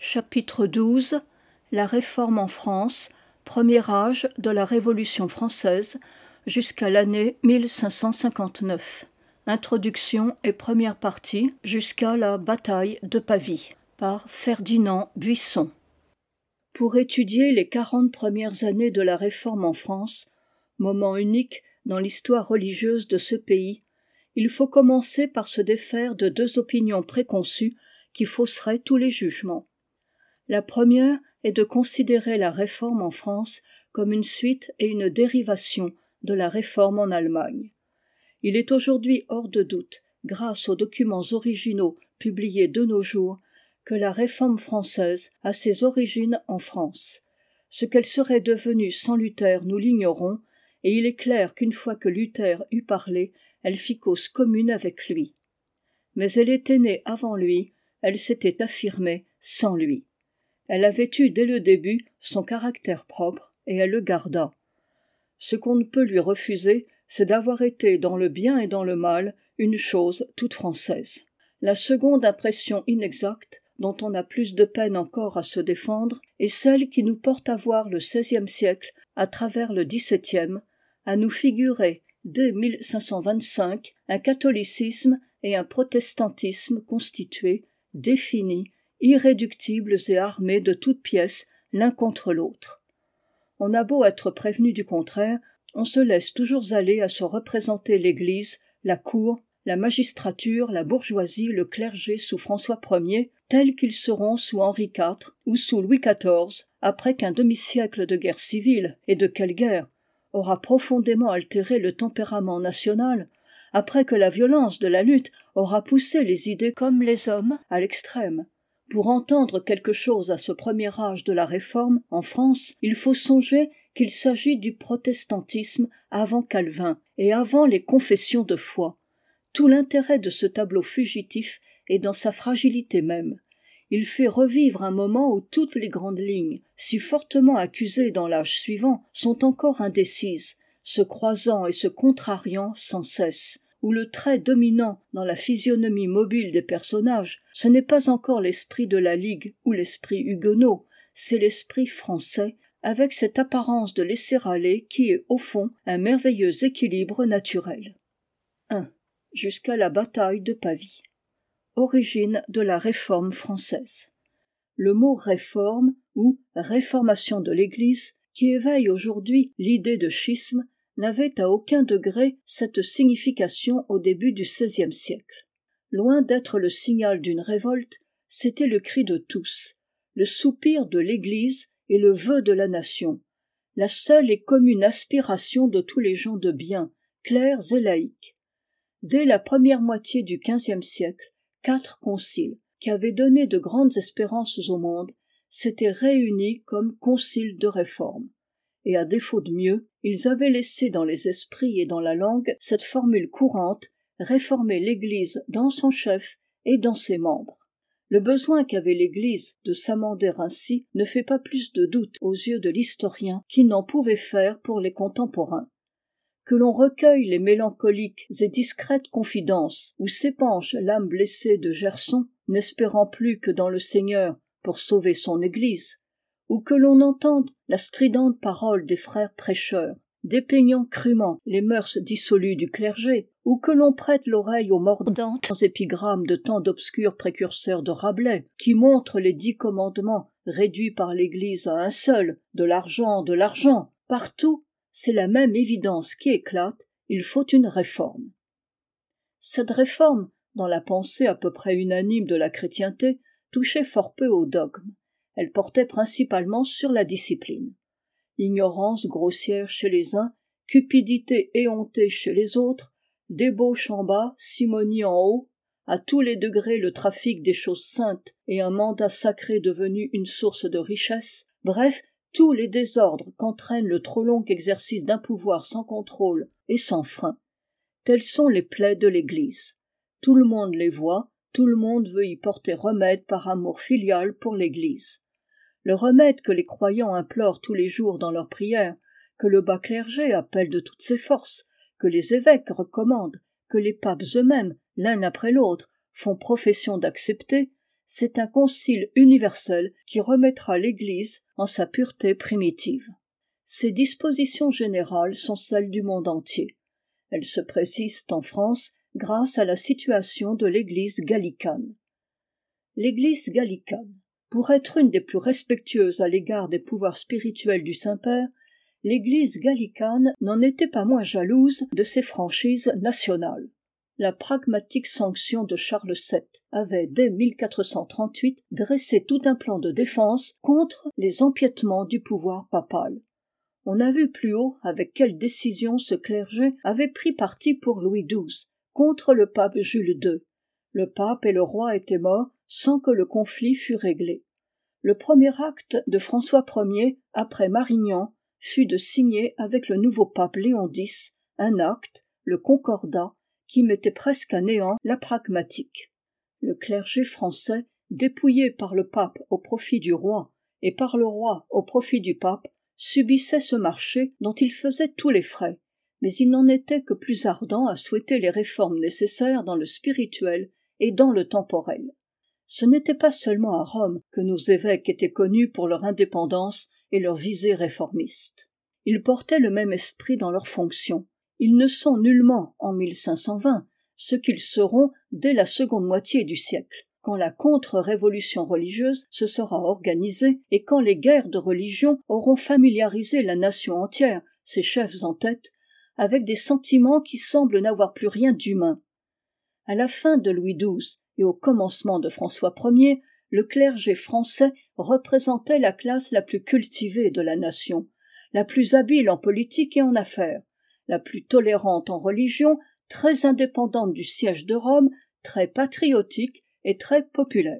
Chapitre XII. La Réforme en France, premier âge de la Révolution française, jusqu'à l'année 1559. Introduction et première partie, jusqu'à la bataille de Pavie, par Ferdinand Buisson. Pour étudier les 40 premières années de la Réforme en France, moment unique dans l'histoire religieuse de ce pays, il faut commencer par se défaire de deux opinions préconçues qui fausseraient tous les jugements. La première est de considérer la Réforme en France comme une suite et une dérivation de la Réforme en Allemagne. Il est aujourd'hui hors de doute, grâce aux documents originaux publiés de nos jours, que la Réforme française a ses origines en France. Ce qu'elle serait devenue sans Luther, nous l'ignorons, et il est clair qu'une fois que Luther eut parlé, elle fit cause commune avec lui. Mais elle était née avant lui, elle s'était affirmée sans lui. Elle avait eu dès le début son caractère propre, et elle le garda. Ce qu'on ne peut lui refuser, c'est d'avoir été dans le bien et dans le mal une chose toute française. La seconde impression inexacte, dont on a plus de peine encore à se défendre, est celle qui nous porte à voir le XVIe siècle à travers le XVIIe, à nous figurer dès 1525 un catholicisme et un protestantisme constitués, définis, irréductibles et armés de toutes pièces l'un contre l'autre. On a beau être prévenu du contraire, on se laisse toujours aller à se représenter l'Église, la cour, la magistrature, la bourgeoisie, le clergé sous François Ier, tels qu'ils seront sous Henri IV ou sous Louis XIV, après qu'un demi-siècle de guerre civile, et de quelle guerre, aura profondément altéré le tempérament national, après que la violence de la lutte aura poussé les idées comme les hommes à l'extrême. Pour entendre quelque chose à ce premier âge de la Réforme, en France, il faut songer qu'il s'agit du protestantisme avant Calvin et avant les confessions de foi. Tout l'intérêt de ce tableau fugitif est dans sa fragilité même. Il fait revivre un moment où toutes les grandes lignes, si fortement accusées dans l'âge suivant, sont encore indécises, se croisant et se contrariant sans cesse, où le trait dominant dans la physionomie mobile des personnages, ce n'est pas encore l'esprit de la Ligue ou l'esprit huguenot, c'est l'esprit français, avec cette apparence de laisser-aller qui est, au fond, un merveilleux équilibre naturel. 1. Jusqu'à la bataille de Pavie. Origine de la Réforme française. Le mot réforme ou réformation de l'Église, qui éveille aujourd'hui l'idée de schisme, n'avait à aucun degré cette signification au début du XVIe siècle. Loin d'être le signal d'une révolte, c'était le cri de tous, le soupir de l'Église et le vœu de la nation, la seule et commune aspiration de tous les gens de bien, clercs et laïcs. Dès la première moitié du XVe siècle, 4 conciles, qui avaient donné de grandes espérances au monde, s'étaient réunis comme conciles de réforme. Et à défaut de mieux, ils avaient laissé dans les esprits et dans la langue cette formule courante, réformer l'Église dans son chef et dans ses membres. Le besoin qu'avait l'Église de s'amender ainsi ne fait pas plus de doute aux yeux de l'historien qu'il n'en pouvait faire pour les contemporains. Que l'on recueille les mélancoliques et discrètes confidences où s'épanche l'âme blessée de Gerson, n'espérant plus que dans le Seigneur pour sauver son Église, ou que l'on entende la stridente parole des frères prêcheurs, dépeignant crûment les mœurs dissolues du clergé, ou que l'on prête l'oreille aux mordantes épigrammes de tant d'obscurs précurseurs de Rabelais, qui montrent les 10 commandements réduits par l'Église à un seul, de l'argent, partout, c'est la même évidence qui éclate, il faut une réforme. Cette réforme, dans la pensée à peu près unanime de la chrétienté, touchait fort peu au dogme. Elle portait principalement sur la discipline. Ignorance grossière chez les uns, cupidité éhontée chez les autres, débauche en bas, simonie en haut, à tous les degrés le trafic des choses saintes et un mandat sacré devenu une source de richesse, bref, tous les désordres qu'entraîne le trop long exercice d'un pouvoir sans contrôle et sans frein. Telles sont les plaies de l'Église. Tout le monde les voit, tout le monde veut y porter remède par amour filial pour l'Église. Le remède que les croyants implorent tous les jours dans leurs prières, que le bas clergé appelle de toutes ses forces, que les évêques recommandent, que les papes eux-mêmes, l'un après l'autre, font profession d'accepter, c'est un concile universel qui remettra l'Église en sa pureté primitive. Ces dispositions générales sont celles du monde entier. Elles se précisent en France grâce à la situation de l'Église gallicane. L'Église gallicane, pour être une des plus respectueuses à l'égard des pouvoirs spirituels du Saint-Père, l'Église gallicane n'en était pas moins jalouse de ses franchises nationales. La pragmatique sanction de Charles VII avait, dès 1438, dressé tout un plan de défense contre les empiètements du pouvoir papal. On a vu plus haut avec quelle décision ce clergé avait pris parti pour Louis XII, contre le pape Jules II. Le pape et le roi étaient morts sans que le conflit fût réglé. Le premier acte de François Ier, après Marignan, fut de signer avec le nouveau pape Léon X un acte, le Concordat, qui mettait presque à néant la pragmatique. Le clergé français, dépouillé par le pape au profit du roi et par le roi au profit du pape, subissait ce marché dont il faisait tous les frais, mais il n'en était que plus ardent à souhaiter les réformes nécessaires dans le spirituel et dans le temporel. Ce n'était pas seulement à Rome que nos évêques étaient connus pour leur indépendance et leur visée réformiste. Ils portaient le même esprit dans leurs fonctions. Ils ne sont nullement, en 1520, ce qu'ils seront dès la seconde moitié du siècle, quand la contre-révolution religieuse se sera organisée et quand les guerres de religion auront familiarisé la nation entière, ses chefs en tête, avec des sentiments qui semblent n'avoir plus rien d'humain. À la fin de Louis XII et au commencement de François Ier, le clergé français représentait la classe la plus cultivée de la nation, la plus habile en politique et en affaires, la plus tolérante en religion, très indépendante du siège de Rome, très patriotique et très populaire.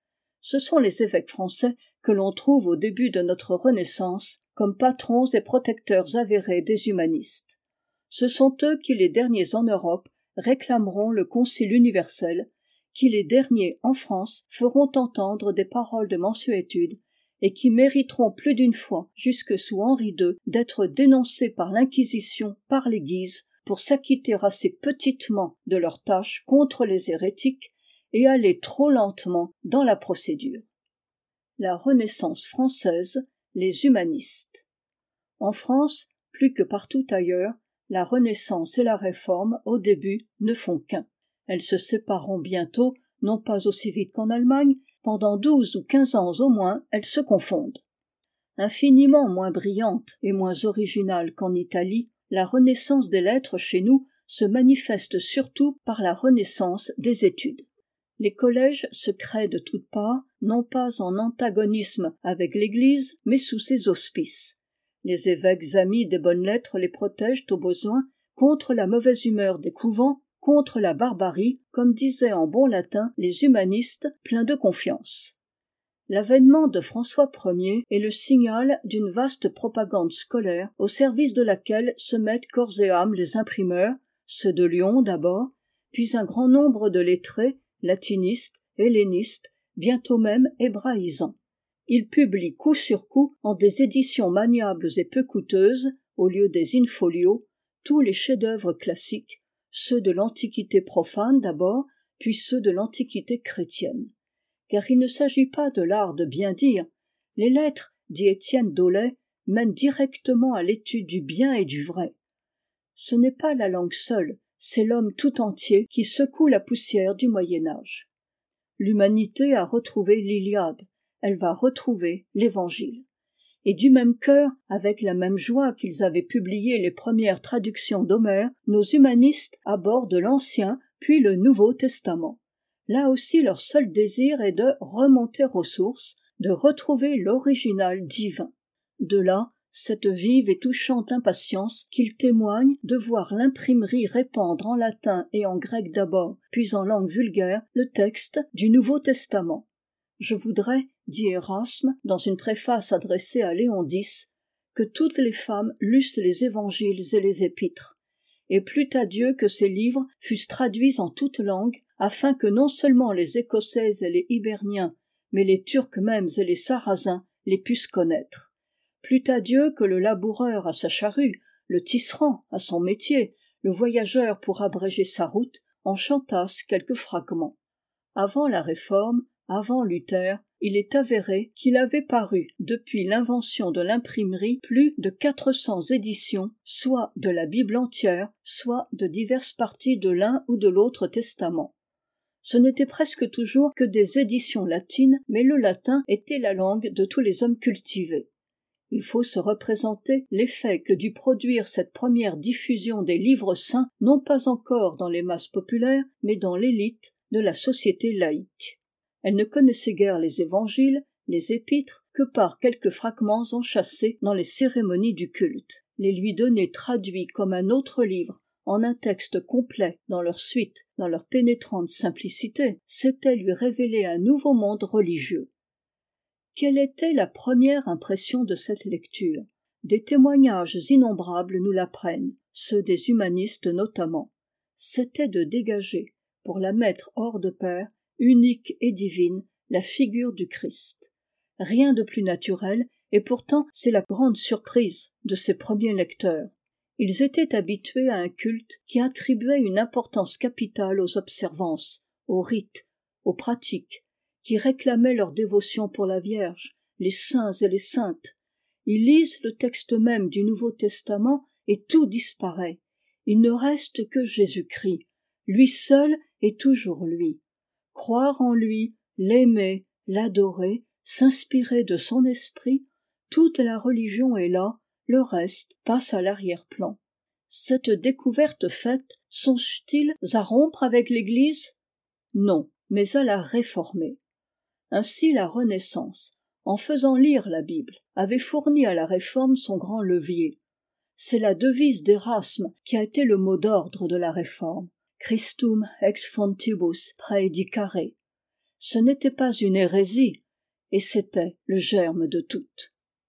Ce sont les évêques français que l'on trouve au début de notre Renaissance comme patrons et protecteurs avérés des humanistes. Ce sont eux qui, les derniers en Europe, réclameront le Concile universel, qui, les derniers en France, feront entendre des paroles de mansuétude et qui mériteront plus d'une fois, jusque sous Henri II, d'être dénoncés par l'Inquisition, par les Guises, pour s'acquitter assez petitement de leurs tâches contre les hérétiques et aller trop lentement dans la procédure. La Renaissance française, les humanistes. En France, plus que partout ailleurs, la Renaissance et la Réforme, au début, ne font qu'un. Elles se sépareront bientôt, non pas aussi vite qu'en Allemagne, pendant 12 ou 15 ans au moins, elles se confondent. Infiniment moins brillante et moins originale qu'en Italie, la Renaissance des lettres chez nous se manifeste surtout par la Renaissance des études. Les collèges se créent de toutes parts, non pas en antagonisme avec l'Église, mais sous ses auspices. Les évêques amis des bonnes lettres les protègent au besoin contre la mauvaise humeur des couvents, contre la barbarie, comme disaient en bon latin les humanistes pleins de confiance. L'avènement de François Ier est le signal d'une vaste propagande scolaire au service de laquelle se mettent corps et âme les imprimeurs, ceux de Lyon d'abord, puis un grand nombre de lettrés, latinistes, hellénistes, bientôt même hébraïsants. Ils publient coup sur coup, en des éditions maniables et peu coûteuses, au lieu des in-folio, tous les chefs-d'œuvre classiques, ceux de l'Antiquité profane d'abord, puis ceux de l'Antiquité chrétienne. Car il ne s'agit pas de l'art de bien dire. Les lettres, dit Étienne Dolet, mènent directement à l'étude du bien et du vrai. Ce n'est pas la langue seule, c'est l'homme tout entier qui secoue la poussière du Moyen-Âge. L'humanité a retrouvé l'Iliade, elle va retrouver l'Évangile. Et du même cœur, avec la même joie qu'ils avaient publié les premières traductions d'Homère, nos humanistes abordent l'Ancien puis le Nouveau Testament. Là aussi leur seul désir est de remonter aux sources, de retrouver l'original divin. De là, cette vive et touchante impatience qu'ils témoignent de voir l'imprimerie répandre en latin et en grec d'abord, puis en langue vulgaire, le texte du Nouveau Testament. Je voudrais, dit Erasme, dans une préface adressée à Léon X, que toutes les femmes lussent les évangiles et les épîtres. Et plût à Dieu que ces livres fussent traduits en toutes langues, afin que non seulement les Écossais et les Hiberniens, mais les Turcs mêmes et les Sarrasins les pussent connaître. Plût à Dieu que le laboureur à sa charrue, le tisserand à son métier, le voyageur pour abréger sa route, en chantassent quelques fragments. Avant la Réforme, avant Luther, il est avéré qu'il avait paru, depuis l'invention de l'imprimerie, plus de 400 éditions, soit de la Bible entière, soit de diverses parties de l'un ou de l'autre testament. Ce n'était presque toujours que des éditions latines, mais le latin était la langue de tous les hommes cultivés. Il faut se représenter l'effet que dut produire cette première diffusion des livres saints, non pas encore dans les masses populaires, mais dans l'élite de la société laïque. Elle ne connaissait guère les évangiles, les épîtres, que par quelques fragments enchâssés dans les cérémonies du culte. Les lui donner traduits comme un autre livre, en un texte complet, dans leur suite, dans leur pénétrante simplicité, c'était lui révéler un nouveau monde religieux. Quelle était la première impression de cette lecture ? Des témoignages innombrables nous l'apprennent, ceux des humanistes notamment. C'était de dégager, pour la mettre hors de pair, unique et divine, la figure du Christ. Rien de plus naturel, et pourtant c'est la grande surprise de ces premiers lecteurs. Ils étaient habitués à un culte qui attribuait une importance capitale aux observances, aux rites, aux pratiques, qui réclamaient leur dévotion pour la Vierge, les saints et les saintes. Ils lisent le texte même du Nouveau Testament et tout disparaît. Il ne reste que Jésus-Christ, lui seul et toujours lui. Croire en lui, l'aimer, l'adorer, s'inspirer de son esprit, toute la religion est là, le reste passe à l'arrière-plan. Cette découverte faite, songe-t-il à rompre avec l'Église ? Non, mais à la réformer. Ainsi la Renaissance, en faisant lire la Bible, avait fourni à la Réforme son grand levier. C'est la devise d'Érasme qui a été le mot d'ordre de la Réforme. Christum ex fontibus praedicare. Ce n'était pas une hérésie, et c'était le germe de toutes.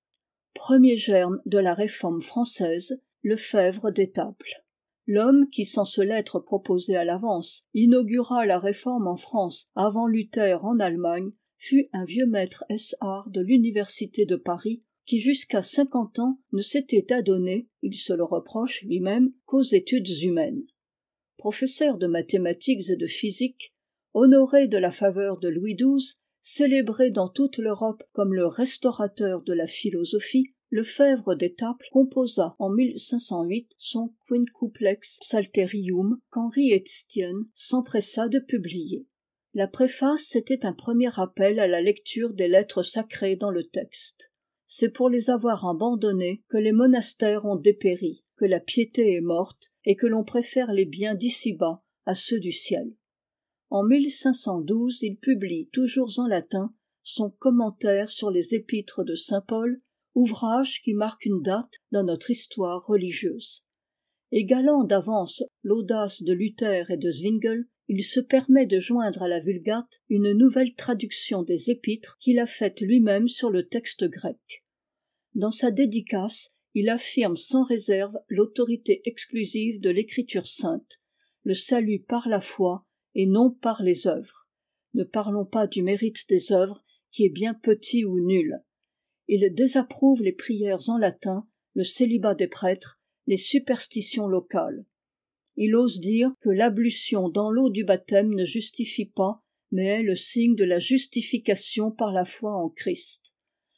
Premier germe de la Réforme française, Lefebvre d'Étaples. L'homme qui, sans se l'être proposé à l'avance, inaugura la Réforme en France avant Luther en Allemagne, fut un vieux maître ès-art de l'université de Paris, qui jusqu'à 50 ans ne s'était adonné, il se le reproche lui-même, qu'aux études humaines. Professeur de mathématiques et de physique, honoré de la faveur de Louis XII, célébré dans toute l'Europe comme le restaurateur de la philosophie, Lefebvre d'Étaples composa en 1508 son Quincuplex Psalterium qu'Henri Estienne s'empressa de publier. La préface était un premier appel à la lecture des lettres sacrées dans le texte. C'est pour les avoir abandonnées que les monastères ont dépéri, que la piété est morte et que l'on préfère les biens d'ici-bas à ceux du ciel. En 1512, il publie, toujours en latin, son commentaire sur les épîtres de saint Paul, ouvrage qui marque une date dans notre histoire religieuse. Égalant d'avance l'audace de Luther et de Zwingli, il se permet de joindre à la Vulgate une nouvelle traduction des épîtres qu'il a faite lui-même sur le texte grec. Dans sa dédicace, il affirme sans réserve l'autorité exclusive de l'écriture sainte, le salut par la foi et non par les œuvres. Ne parlons pas du mérite des œuvres, qui est bien petit ou nul. Il désapprouve les prières en latin, le célibat des prêtres, les superstitions locales. Il ose dire que l'ablution dans l'eau du baptême ne justifie pas, mais est le signe de la justification par la foi en Christ.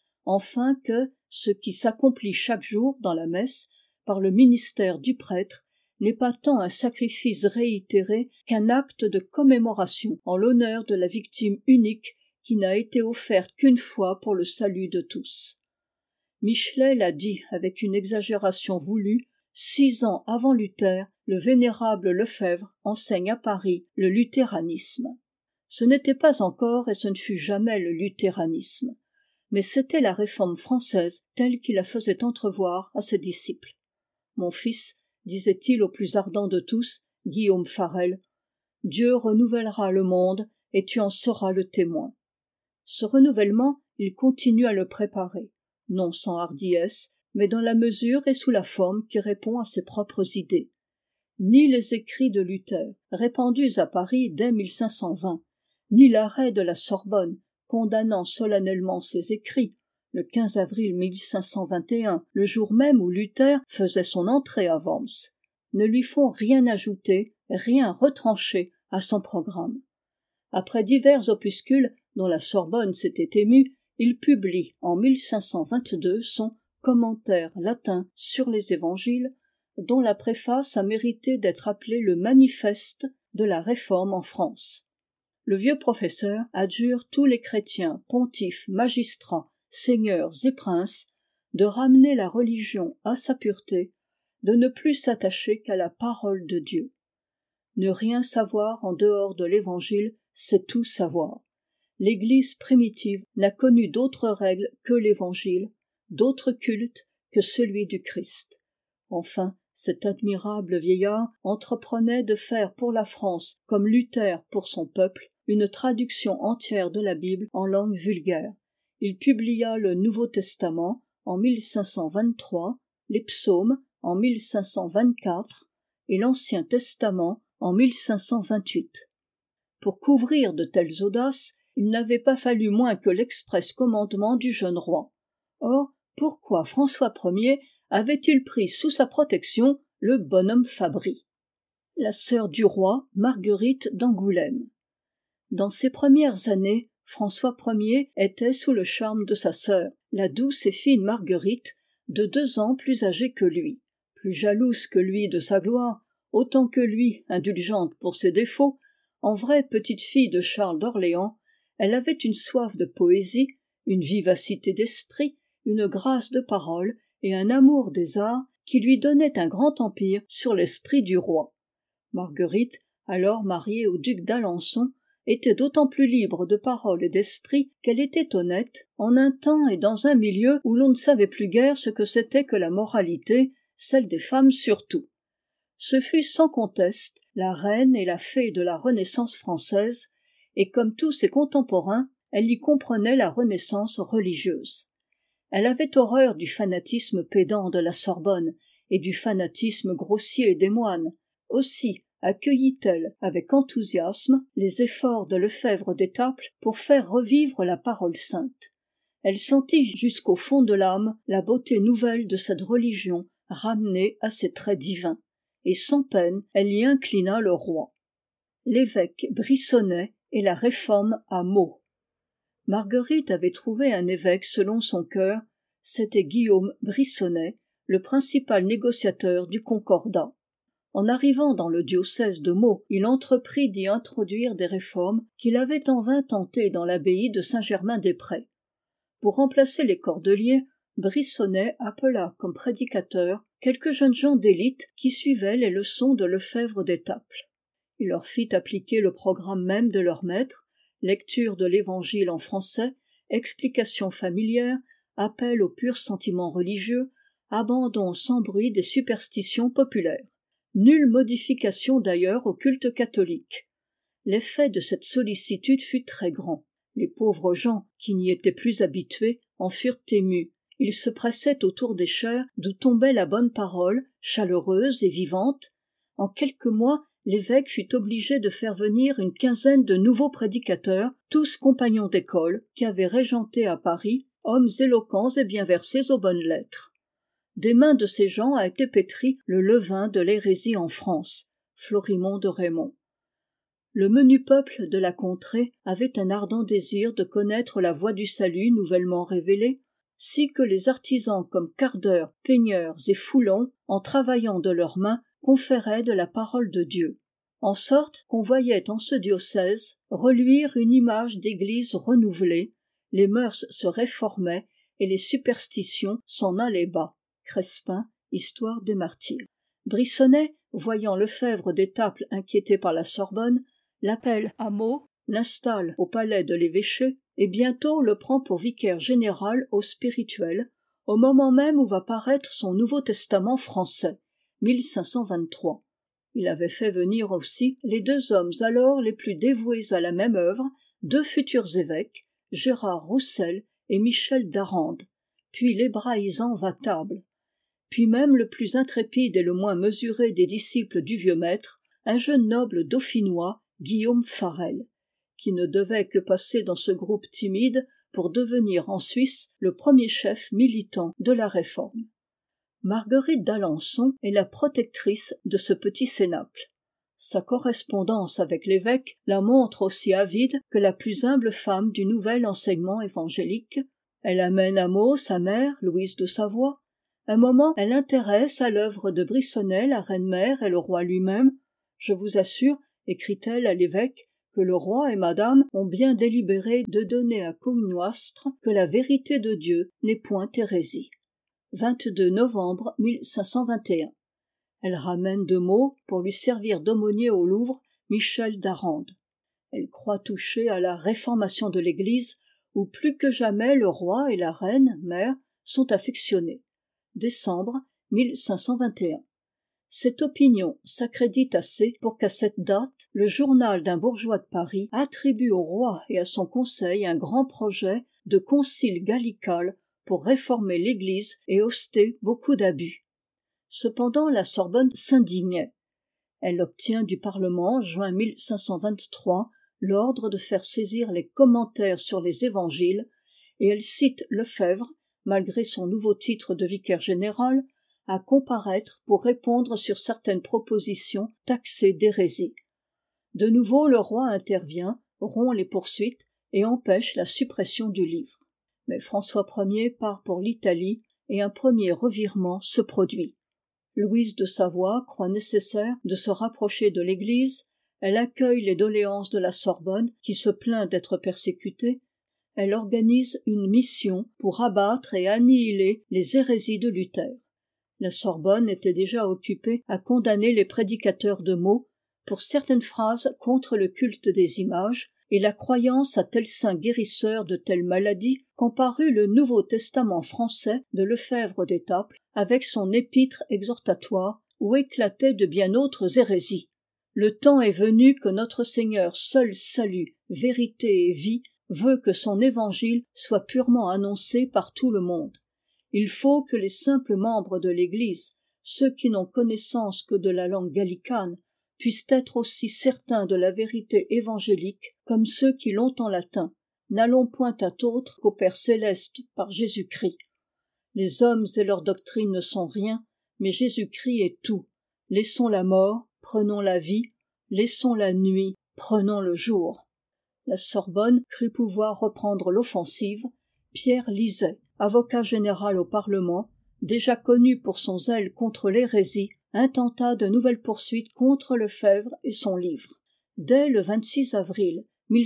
Enfin que ce qui s'accomplit chaque jour dans la messe, par le ministère du prêtre, n'est pas tant un sacrifice réitéré qu'un acte de commémoration en l'honneur de la victime unique qui n'a été offerte qu'une fois pour le salut de tous. Michelet l'a dit avec une exagération voulue, 6 ans avant Luther, le vénérable Lefebvre enseigne à Paris le luthéranisme. Ce n'était pas encore et ce ne fut jamais le luthéranisme, mais c'était la réforme française telle qu'il la faisait entrevoir à ses disciples. Mon fils, disait-il au plus ardent de tous, Guillaume Farel, Dieu renouvellera le monde et tu en seras le témoin. Ce renouvellement, il continue à le préparer, non sans hardiesse, mais dans la mesure et sous la forme qui répond à ses propres idées. Ni les écrits de Luther, répandus à Paris dès 1520, ni l'arrêt de la Sorbonne, condamnant solennellement ses écrits, le 15 avril 1521, le jour même où Luther faisait son entrée à Worms, ne lui font rien ajouter, rien retrancher à son programme. Après divers opuscules dont la Sorbonne s'était émue, il publie en 1522 son Commentaire latin sur les évangiles, dont la préface a mérité d'être appelée le manifeste de la Réforme en France. Le vieux professeur adjure tous les chrétiens, pontifes, magistrats, seigneurs et princes de ramener la religion à sa pureté, de ne plus s'attacher qu'à la parole de Dieu. Ne rien savoir en dehors de l'Évangile, c'est tout savoir. L'Église primitive n'a connu d'autres règles que l'Évangile, d'autres cultes que celui du Christ. Enfin, cet admirable vieillard entreprenait de faire pour la France, comme Luther pour son peuple, une traduction entière de la Bible en langue vulgaire. Il publia le Nouveau Testament en 1523, les psaumes en 1524 et l'Ancien Testament en 1528. Pour couvrir de telles audaces, il n'avait pas fallu moins que l'express commandement du jeune roi. Or, pourquoi François Ier avait-il pris sous sa protection le bonhomme Fabry? La sœur du roi, Marguerite d'Angoulême. Dans ses premières années, François Ier était sous le charme de sa sœur, la douce et fine Marguerite, de 2 ans plus âgée que lui. Plus jalouse que lui de sa gloire, autant que lui indulgente pour ses défauts, en vraie petite fille de Charles d'Orléans, elle avait une soif de poésie, une vivacité d'esprit, une grâce de parole et un amour des arts qui lui donnaient un grand empire sur l'esprit du roi. Marguerite, alors mariée au duc d'Alençon, était d'autant plus libre de parole et d'esprit qu'elle était honnête, en un temps et dans un milieu où l'on ne savait plus guère ce que c'était que la moralité, celle des femmes surtout. Ce fut sans conteste la reine et la fée de la Renaissance française, et comme tous ses contemporains, elle y comprenait la Renaissance religieuse. Elle avait horreur du fanatisme pédant de la Sorbonne et du fanatisme grossier des moines. Aussi accueillit-elle avec enthousiasme les efforts de Lefebvre d'Étaples pour faire revivre la parole sainte. Elle sentit jusqu'au fond de l'âme la beauté nouvelle de cette religion ramenée à ses traits divins, et sans peine elle y inclina le roi. L'évêque Brissonnet et la réforme à Meaux. Marguerite avait trouvé un évêque selon son cœur, c'était Guillaume Brissonnet, le principal négociateur du Concordat. En arrivant dans le diocèse de Meaux, il entreprit d'y introduire des réformes qu'il avait en vain tentées dans l'abbaye de Saint-Germain-des-Prés. Pour remplacer les cordeliers, Brissonnet appela comme prédicateurs quelques jeunes gens d'élite qui suivaient les leçons de Lefebvre d'Étaples. Il leur fit appliquer le programme même de leur maître, lecture de l'Évangile en français, explication familière, appel aux purs sentiments religieux, abandon sans bruit des superstitions populaires. Nulle modification d'ailleurs au culte catholique. L'effet de cette sollicitude fut très grand. Les pauvres gens, qui n'y étaient plus habitués, en furent émus. Ils se pressaient autour des chaires d'où tombait la bonne parole, chaleureuse et vivante. En quelques mois, l'évêque fut obligé de faire venir une quinzaine de nouveaux prédicateurs, tous compagnons d'école, qui avaient régenté à Paris, hommes éloquents et bien versés aux bonnes lettres. Des mains de ces gens a été pétri le levain de l'hérésie en France, Florimond de Raymond. Le menu peuple de la contrée avait un ardent désir de connaître la voie du salut nouvellement révélée, si que les artisans comme cardeurs, peigneurs et foulons, en travaillant de leurs mains, conféraient de la parole de Dieu. En sorte qu'on voyait en ce diocèse reluire une image d'église renouvelée, les mœurs se réformaient et les superstitions s'en allaient bas. Crespin, Histoire des martyrs. Brissonnet, voyant Lefebvre d'Étaples inquiété par la Sorbonne, l'appelle à Meaux, l'installe au palais de l'évêché et bientôt le prend pour vicaire général au spirituel, au moment même où va paraître son Nouveau Testament français, 1523. Il avait fait venir aussi les 2 hommes alors les plus dévoués à la même œuvre, 2 futurs évêques, Gérard Roussel et Michel d'Arande, puis l'hébraïsant Vatable, puis même le plus intrépide et le moins mesuré des disciples du vieux maître, un jeune noble dauphinois, Guillaume Farel, qui ne devait que passer dans ce groupe timide pour devenir en Suisse le premier chef militant de la Réforme. Marguerite d'Alençon est la protectrice de ce petit cénacle. Sa correspondance avec l'évêque la montre aussi avide que la plus humble femme du nouvel enseignement évangélique. Elle amène à Meaux sa mère, Louise de Savoie. Un moment, elle intéresse à l'œuvre de Brisonnel la reine-mère et le roi lui-même. « Je vous assure, écrit-elle à l'évêque, que le roi et madame ont bien délibéré de donner à Cognoastre que la vérité de Dieu n'est point hérésie. » 22 novembre 1521. Elle ramène de Meaux, pour lui servir d'aumônier au Louvre, Michel d'Arande. Elle croit toucher à la réformation de l'Église, où plus que jamais le roi et la reine, mère, sont affectionnés. Décembre 1521. Cette opinion s'accrédite assez pour qu'à cette date, le journal d'un bourgeois de Paris attribue au roi et à son conseil un grand projet de concile gallical pour réformer l'Église et hoster beaucoup d'abus. Cependant, la Sorbonne s'indignait. Elle obtient du Parlement, juin 1523, l'ordre de faire saisir les commentaires sur les évangiles, et elle cite Lefebvre, malgré son nouveau titre de vicaire général, à comparaître pour répondre sur certaines propositions taxées d'hérésie. De nouveau, le roi intervient, rompt les poursuites et empêche la suppression du livre. Mais François Ier part pour l'Italie et un premier revirement se produit. Louise de Savoie croit nécessaire de se rapprocher de l'Église, elle accueille les doléances de la Sorbonne, qui se plaint d'être persécutée, elle organise une mission pour abattre et annihiler les hérésies de Luther. La Sorbonne était déjà occupée à condamner les prédicateurs de Meaux pour certaines phrases contre le culte des images et la croyance à tel saint guérisseur de telle maladie qu'en parut le Nouveau Testament français de Lefebvre d'Étaples avec son épître exhortatoire où éclataient de bien autres hérésies. Le temps est venu que notre Seigneur seul salut, vérité et vie veut que son évangile soit purement annoncé par tout le monde. Il faut que les simples membres de l'Église, ceux qui n'ont connaissance que de la langue gallicane, puissent être aussi certains de la vérité évangélique comme ceux qui l'ont en latin. N'allons point à autre qu'au Père céleste par Jésus-Christ. Les hommes et leur doctrine ne sont rien, mais Jésus-Christ est tout. Laissons la mort, prenons la vie, laissons la nuit, prenons le jour. La Sorbonne crut pouvoir reprendre l'offensive. Pierre Lizet, avocat général au Parlement, déjà connu pour son zèle contre l'hérésie, intenta de nouvelles poursuites contre Lefebvre et son livre. Dès le 26 avril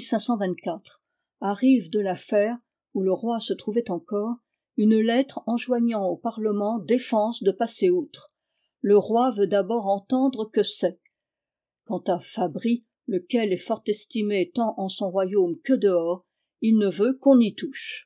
1524, arrive de l'affaire, où le roi se trouvait encore, une lettre enjoignant au Parlement défense de passer outre. Le roi veut d'abord entendre que c'est. Quant à Fabri, lequel est fort estimé tant en son royaume que dehors, il ne veut qu'on y touche.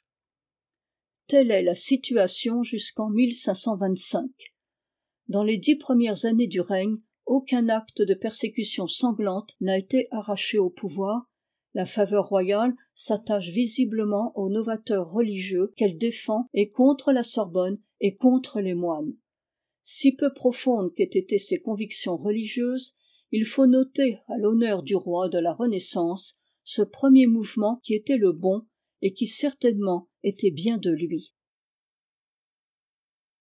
Telle est la situation jusqu'en 1525. Dans les 10 premières années du règne, aucun acte de persécution sanglante n'a été arraché au pouvoir. La faveur royale s'attache visiblement aux novateurs religieux qu'elle défend et contre la Sorbonne et contre les moines. Si peu profondes qu'aient été ses convictions religieuses, il faut noter à l'honneur du roi de la Renaissance ce premier mouvement qui était le bon et qui certainement était bien de lui.